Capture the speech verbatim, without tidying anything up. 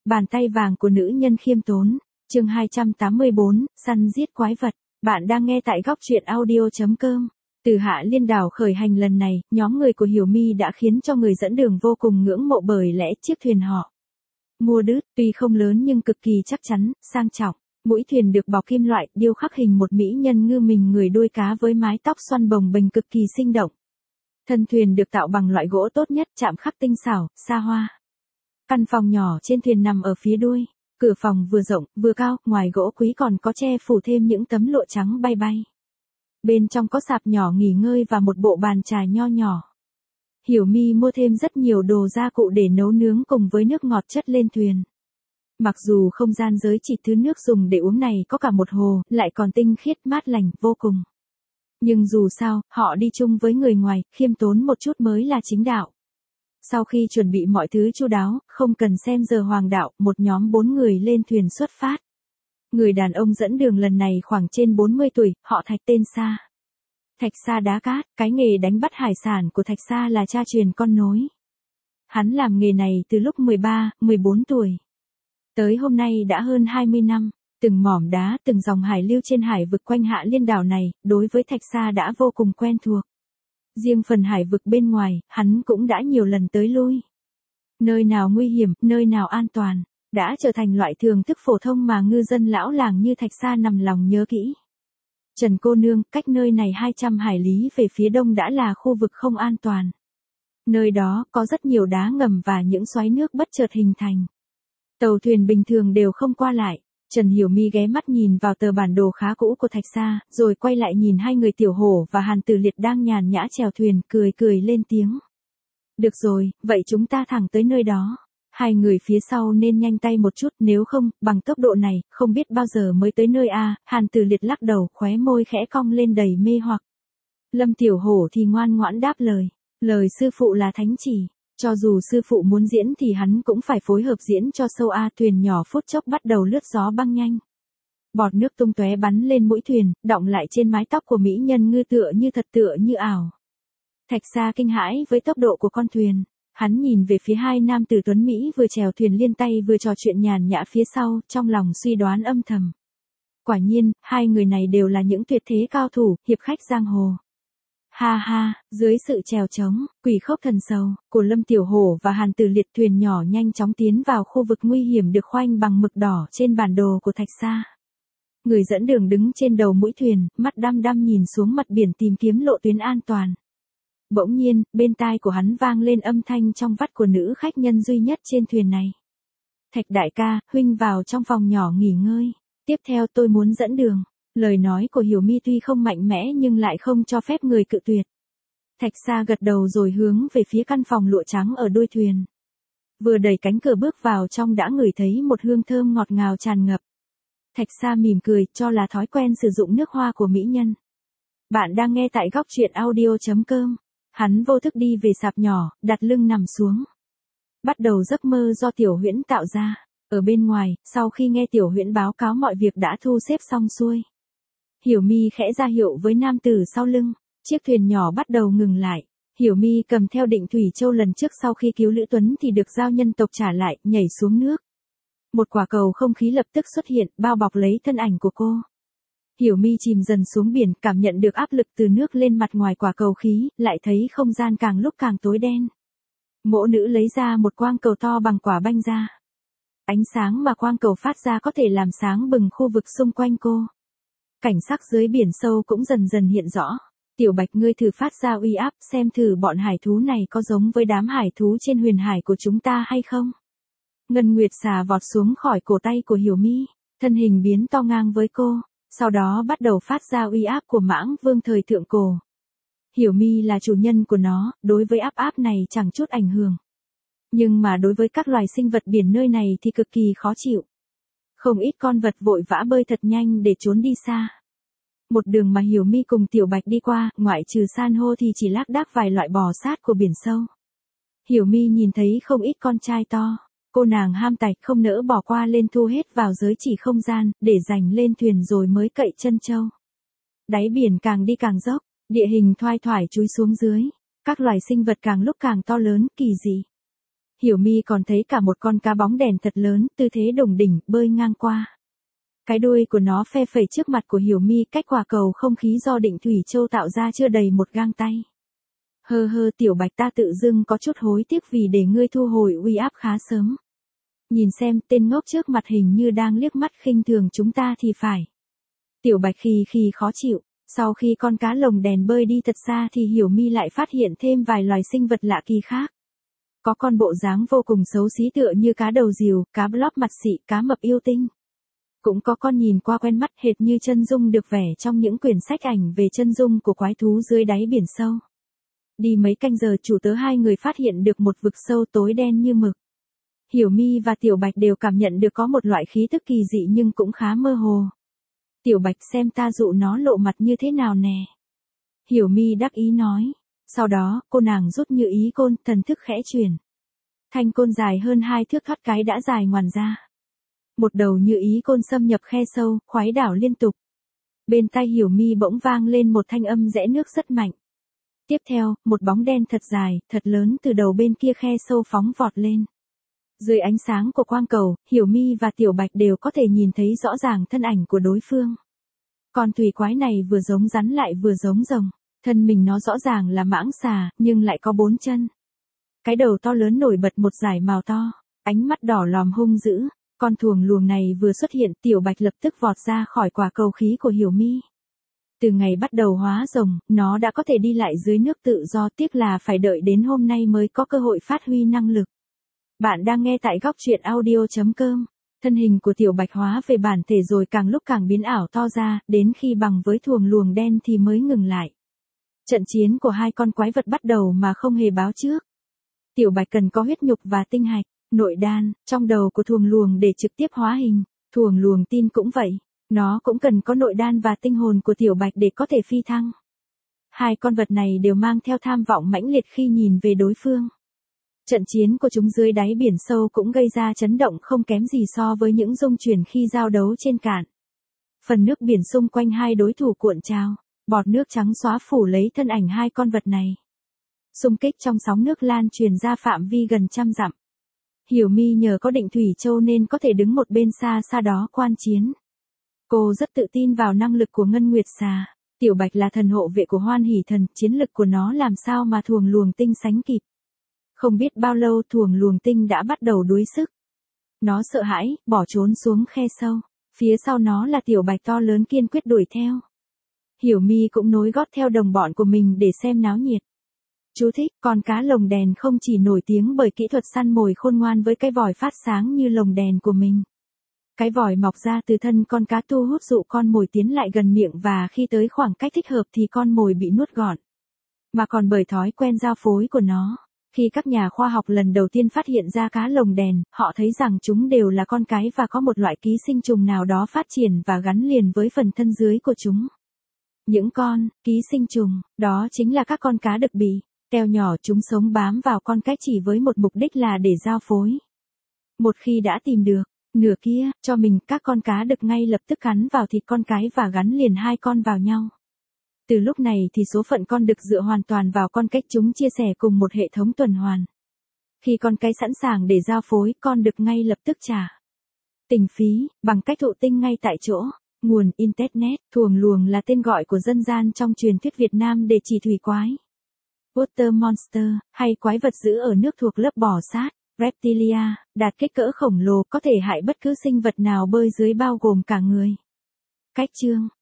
Bàn tay vàng của nữ nhân khiêm tốn. Chương hai trăm tám mươi bốn, săn giết quái vật. Bạn đang nghe tại góc truyện audio chấm com. Từ Hạ Liên đảo khởi hành lần này, nhóm người của Hiểu My đã khiến cho người dẫn đường vô cùng ngưỡng mộ bởi lẽ chiếc thuyền họ mua đứt, tuy không lớn nhưng cực kỳ chắc chắn, sang trọng. Mũi thuyền được bọc kim loại, điêu khắc hình một mỹ nhân ngư mình người đuôi cá với mái tóc xoăn bồng bềnh cực kỳ sinh động. Thân thuyền được tạo bằng loại gỗ tốt nhất, chạm khắc tinh xảo, xa hoa. Căn phòng nhỏ trên thuyền nằm ở phía đuôi. Cửa phòng vừa rộng, vừa cao, ngoài gỗ quý còn có che phủ thêm những tấm lụa trắng bay bay. Bên trong có sạp nhỏ nghỉ ngơi và một bộ bàn trà nho nhỏ. Hiểu My mua thêm rất nhiều đồ gia cụ để nấu nướng cùng với nước ngọt chất lên thuyền. Mặc dù không gian giới chỉ thứ nước dùng để uống này có cả một hồ, lại còn tinh khiết mát lành vô cùng. Nhưng dù sao, họ đi chung với người ngoài, khiêm tốn một chút mới là chính đạo. Sau khi chuẩn bị mọi thứ chu đáo, không cần xem giờ hoàng đạo, một nhóm bốn người lên thuyền xuất phát. Người đàn ông dẫn đường lần này khoảng trên bốn mươi tuổi, họ Thạch tên Sa. Thạch Sa đá cát, cái nghề đánh bắt hải sản của Thạch Sa là cha truyền con nối. Hắn làm nghề này từ lúc mười ba, mười bốn tuổi. Tới hôm nay đã hơn hai mươi năm, từng mỏm đá, từng dòng hải lưu trên hải vực quanh Hạ Liên đảo này, đối với Thạch Sa đã vô cùng quen thuộc. Riêng phần hải vực bên ngoài, hắn cũng đã nhiều lần tới lui. Nơi nào nguy hiểm, nơi nào an toàn, đã trở thành loại thường thức phổ thông mà ngư dân lão làng như Thạch Sa nằm lòng nhớ kỹ. Trần cô nương, cách nơi này hai trăm hải lý về phía đông đã là khu vực không an toàn. Nơi đó có rất nhiều đá ngầm và những xoáy nước bất chợt hình thành. Tàu thuyền bình thường đều không qua lại. Trần Hiểu My ghé mắt nhìn vào tờ bản đồ khá cũ của Thạch Sa, rồi quay lại nhìn hai người Tiểu Hổ và Hàn Tử Liệt đang nhàn nhã chèo thuyền, cười cười lên tiếng. Được rồi, vậy chúng ta thẳng tới nơi đó. Hai người phía sau nên nhanh tay một chút, nếu không, bằng tốc độ này, không biết bao giờ mới tới nơi a. À, Hàn Tử Liệt lắc đầu, khóe môi khẽ cong lên đầy mê hoặc. Lâm Tiểu Hổ thì ngoan ngoãn đáp lời. Lời sư phụ là thánh chỉ. Cho dù sư phụ muốn diễn thì hắn cũng phải phối hợp diễn cho sâu a. Thuyền nhỏ phút chốc bắt đầu lướt gió băng nhanh. Bọt nước tung tóe bắn lên mũi thuyền, đọng lại trên mái tóc của mỹ nhân ngư tựa như thật tựa như ảo. Thạch Sa kinh hãi với tốc độ của con thuyền. Hắn nhìn về phía hai nam tử tuấn Mỹ vừa chèo thuyền liên tay vừa trò chuyện nhàn nhã phía sau, trong lòng suy đoán âm thầm. Quả nhiên, hai người này đều là những tuyệt thế cao thủ, hiệp khách giang hồ. Ha ha, dưới sự chèo chống, quỷ khốc thần sầu, của Lâm Tiểu Hổ và Hàn Tử Liệt, thuyền nhỏ nhanh chóng tiến vào khu vực nguy hiểm được khoanh bằng mực đỏ trên bản đồ của Thạch Sa. Người dẫn đường đứng trên đầu mũi thuyền, mắt đăm đăm nhìn xuống mặt biển tìm kiếm lộ tuyến an toàn. Bỗng nhiên, bên tai của hắn vang lên âm thanh trong vắt của nữ khách nhân duy nhất trên thuyền này. Thạch đại ca, huynh vào trong phòng nhỏ nghỉ ngơi. Tiếp theo tôi muốn dẫn đường. Lời nói của Hiểu My tuy không mạnh mẽ nhưng lại không cho phép người cự tuyệt. Thạch Sa gật đầu rồi hướng về phía căn phòng lụa trắng ở đuôi thuyền. Vừa đẩy cánh cửa bước vào trong đã ngửi thấy một hương thơm ngọt ngào tràn ngập. Thạch Sa mỉm cười, cho là thói quen sử dụng nước hoa của mỹ nhân. Bạn đang nghe tại góc truyện audio chấm com. Hắn vô thức đi về sạp nhỏ, đặt lưng nằm xuống. Bắt đầu giấc mơ do Tiểu Huyễn tạo ra. Ở bên ngoài, sau khi nghe Tiểu Huyễn báo cáo mọi việc đã thu xếp xong xuôi. Hiểu My khẽ ra hiệu với nam tử sau lưng. Chiếc thuyền nhỏ bắt đầu ngừng lại. Hiểu My cầm theo Định Thủy Châu lần trước sau khi cứu Lữ Tuấn thì được giao nhân tộc trả lại, nhảy xuống nước. Một quả cầu không khí lập tức xuất hiện, bao bọc lấy thân ảnh của cô. Hiểu My chìm dần xuống biển, cảm nhận được áp lực từ nước lên mặt ngoài quả cầu khí, lại thấy không gian càng lúc càng tối đen. Mỗ nữ lấy ra một quang cầu to bằng quả banh ra. Ánh sáng mà quang cầu phát ra có thể làm sáng bừng khu vực xung quanh cô. Cảnh sắc dưới biển sâu cũng dần dần hiện rõ. Tiểu Bạch, ngươi thử phát ra uy áp, xem thử bọn hải thú này có giống với đám hải thú trên huyền hải của chúng ta hay không. Ngân Nguyệt xà vọt xuống khỏi cổ tay của Hiểu My, thân hình biến to ngang với cô, sau đó bắt đầu phát ra uy áp của Mãng Vương thời thượng cổ. Hiểu My là chủ nhân của nó, đối với áp áp này chẳng chút ảnh hưởng. Nhưng mà đối với các loài sinh vật biển nơi này thì cực kỳ khó chịu. Không ít con vật vội vã bơi thật nhanh để trốn đi xa. Một đường mà Hiểu My cùng Tiểu Bạch đi qua, ngoại trừ san hô thì chỉ lác đác vài loại bò sát của biển sâu. Hiểu My nhìn thấy không ít con trai to. Cô nàng ham tài không nỡ bỏ qua lên thu hết vào giới chỉ không gian, để dành lên thuyền rồi mới cậy chân châu. Đáy biển càng đi càng dốc, địa hình thoai thoải chúi xuống dưới. Các loài sinh vật càng lúc càng to lớn, kỳ dị. Hiểu My còn thấy cả một con cá bóng đèn thật lớn, tư thế đủng đỉnh, bơi ngang qua. Cái đuôi của nó phe phẩy trước mặt của Hiểu My cách quả cầu không khí do Định Thủy Châu tạo ra chưa đầy một gang tay. Hơ hơ Tiểu Bạch, ta tự dưng có chút hối tiếc vì để ngươi thu hồi uy áp khá sớm. Nhìn xem, tên ngốc trước mặt hình như đang liếc mắt khinh thường chúng ta thì phải. Tiểu Bạch khi khi khó chịu, sau khi con cá lồng đèn bơi đi thật xa thì Hiểu My lại phát hiện thêm vài loài sinh vật lạ kỳ khác. Có con bộ dáng vô cùng xấu xí tựa như cá đầu rìu, cá blob mặt xị, cá mập yêu tinh. Cũng có con nhìn qua quen mắt hệt như chân dung được vẽ trong những quyển sách ảnh về chân dung của quái thú dưới đáy biển sâu. Đi mấy canh giờ chủ tớ hai người phát hiện được một vực sâu tối đen như mực. Hiểu My và Tiểu Bạch đều cảm nhận được có một loại khí tức kỳ dị nhưng cũng khá mơ hồ. Tiểu Bạch, xem ta dụ nó lộ mặt như thế nào nè. Hiểu My đắc ý nói. Sau đó, cô nàng rút như ý côn, thần thức khẽ chuyển. Thanh côn dài hơn hai thước thoát cái đã dài ngoằn ra. Một đầu như ý côn xâm nhập khe sâu, khoái đảo liên tục. Bên tai Hiểu My bỗng vang lên một thanh âm rẽ nước rất mạnh. Tiếp theo, một bóng đen thật dài, thật lớn từ đầu bên kia khe sâu phóng vọt lên. Dưới ánh sáng của quang cầu, Hiểu My và Tiểu Bạch đều có thể nhìn thấy rõ ràng thân ảnh của đối phương. Con thủy quái này vừa giống rắn lại vừa giống rồng. Thân mình nó rõ ràng là mãng xà, nhưng lại có bốn chân. Cái đầu to lớn nổi bật một dải màu to, ánh mắt đỏ lòm hung dữ. Con thuồng luồng này vừa xuất hiện, Tiểu Bạch lập tức vọt ra khỏi quả cầu khí của Hiểu My. Từ ngày bắt đầu hóa rồng, nó đã có thể đi lại dưới nước tự do, tiếc là phải đợi đến hôm nay mới có cơ hội phát huy năng lực. Bạn đang nghe tại góc truyện audio chấm com. Thân hình của Tiểu Bạch hóa về bản thể rồi càng lúc càng biến ảo to ra, đến khi bằng với thuồng luồng đen thì mới ngừng lại. Trận chiến của hai con quái vật bắt đầu mà không hề báo trước. Tiểu Bạch cần có huyết nhục và tinh hạch, nội đan, trong đầu của thuồng luồng để trực tiếp hóa hình. Thuồng luồng tin cũng vậy, nó cũng cần có nội đan và tinh hồn của Tiểu Bạch để có thể phi thăng. Hai con vật này đều mang theo tham vọng mãnh liệt khi nhìn về đối phương. Trận chiến của chúng dưới đáy biển sâu cũng gây ra chấn động không kém gì so với những rung chuyển khi giao đấu trên cạn. Phần nước biển xung quanh hai đối thủ cuộn trào, bọt nước trắng xóa phủ lấy thân ảnh hai con vật này. Xung kích trong sóng nước lan truyền ra phạm vi gần trăm dặm. Hiểu My nhờ có Định Thủy Châu nên có thể đứng một bên xa xa đó quan chiến. Cô rất tự tin vào năng lực của Ngân Nguyệt Xà. Tiểu Bạch là thần hộ vệ của Hoan Hỷ Thần, chiến lực của nó làm sao mà thuồng luồng tinh sánh kịp. Không biết bao lâu thuồng luồng tinh đã bắt đầu đuối sức. Nó sợ hãi, bỏ trốn xuống khe sâu. Phía sau nó là Tiểu Bạch to lớn kiên quyết đuổi theo. Hiểu My cũng nối gót theo đồng bọn của mình để xem náo nhiệt. Chú thích, con cá lồng đèn không chỉ nổi tiếng bởi kỹ thuật săn mồi khôn ngoan với cái vòi phát sáng như lồng đèn của mình. Cái vòi mọc ra từ thân con cá thu hút dụ con mồi tiến lại gần miệng và khi tới khoảng cách thích hợp thì con mồi bị nuốt gọn. Mà còn bởi thói quen giao phối của nó. Khi các nhà khoa học lần đầu tiên phát hiện ra cá lồng đèn, họ thấy rằng chúng đều là con cái và có một loại ký sinh trùng nào đó phát triển và gắn liền với phần thân dưới của chúng. Những con ký sinh trùng, đó chính là các con cá đực bì. Teo nhỏ chúng sống bám vào con cái chỉ với một mục đích là để giao phối. Một khi đã tìm được nửa kia cho mình, các con cá đực ngay lập tức cắn vào thịt con cái và gắn liền hai con vào nhau. Từ lúc này thì số phận con đực dựa hoàn toàn vào con cách, chúng chia sẻ cùng một hệ thống tuần hoàn. Khi con cái sẵn sàng để giao phối, con đực ngay lập tức trả tình phí bằng cách thụ tinh ngay tại chỗ. Nguồn Internet, thuồng luồng là tên gọi của dân gian trong truyền thuyết Việt Nam để chỉ thủy quái. Water monster, hay quái vật giữ ở nước thuộc lớp bò sát, reptilia, đạt kích cỡ khổng lồ có thể hại bất cứ sinh vật nào bơi dưới bao gồm cả người. Cách chương